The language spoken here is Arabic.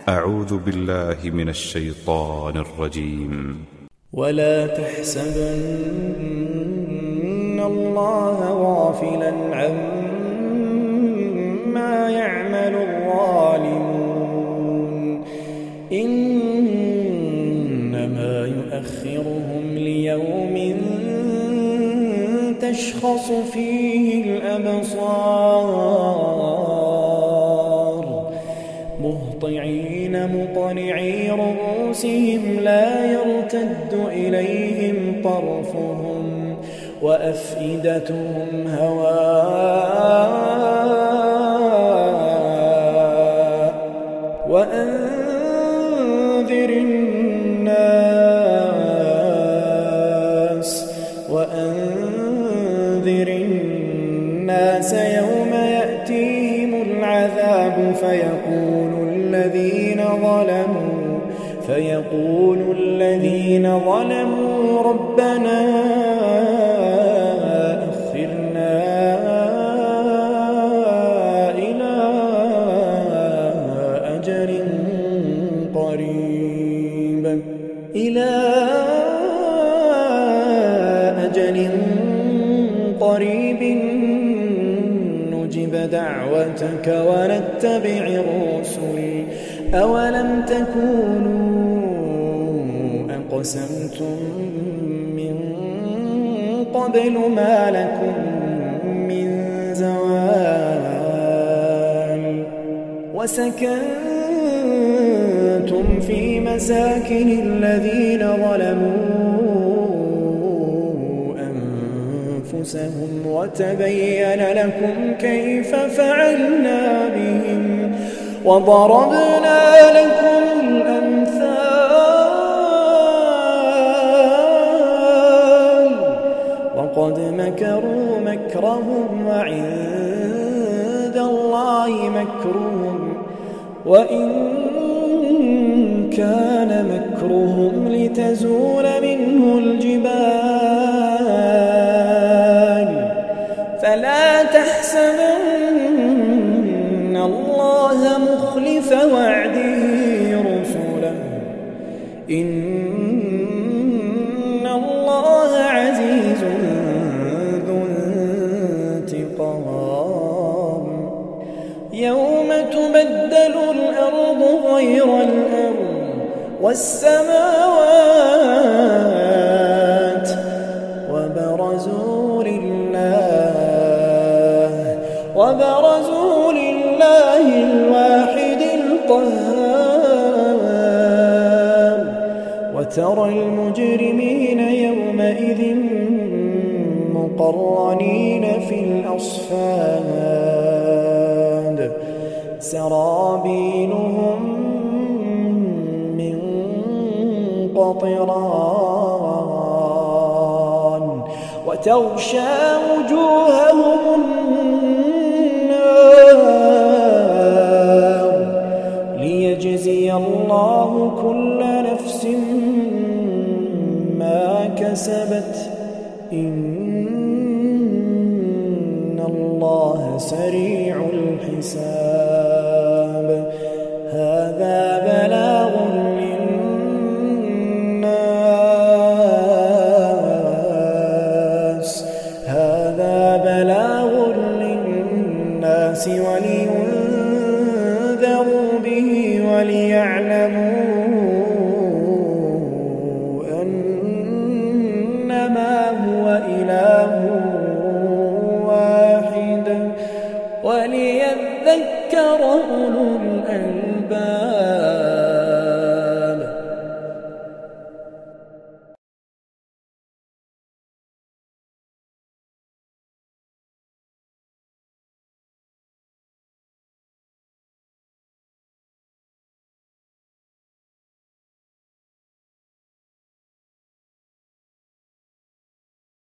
أعوذ بالله من الشيطان الرجيم. ولا تحسبن الله غافلا عما يعمل الظالمون إنما يؤخرهم ليوم تشخص فيه الأبصار مهطعين مقنعي رؤوسهم لا يرتد إليهم طرفهم وأفئدتهم هواء وأنذر الناس يوم يأتيهم العذاب فيقول الذين ظلموا ربنا أخرنا إلى أجل قريب نجب دعوتك ونتبع الرسل أولم تكونوا أقسمتم من قبل ما لكم من زوال وسكنتم في مساكن الذين ظلموا أنفسهم وتبين لكم كيف فعلنا بهم وضربنا لكم الأمثال وقد مكروا مكرهم وعند الله مكرهم وإن كان مكرهم لتزول منه الجبال فلا تحسبن الله مخلف وعده رسله إن الله عزيز ذو انتقام يوم تبدل الأرض غير الأرض والسماوات وبرزوا لله الواحد القهار وترى المجرمين يومئذ مقرنين في الأصفاد سرابيلهم من قطران وتغشى وجوههم النار ليجزي الله كل نفس ما كسبت إن الله سريع الحساب هذا بلاغ للناس ولينذروا به وليعلموا أنما هو إله واحد وليذكر أولو الألباب.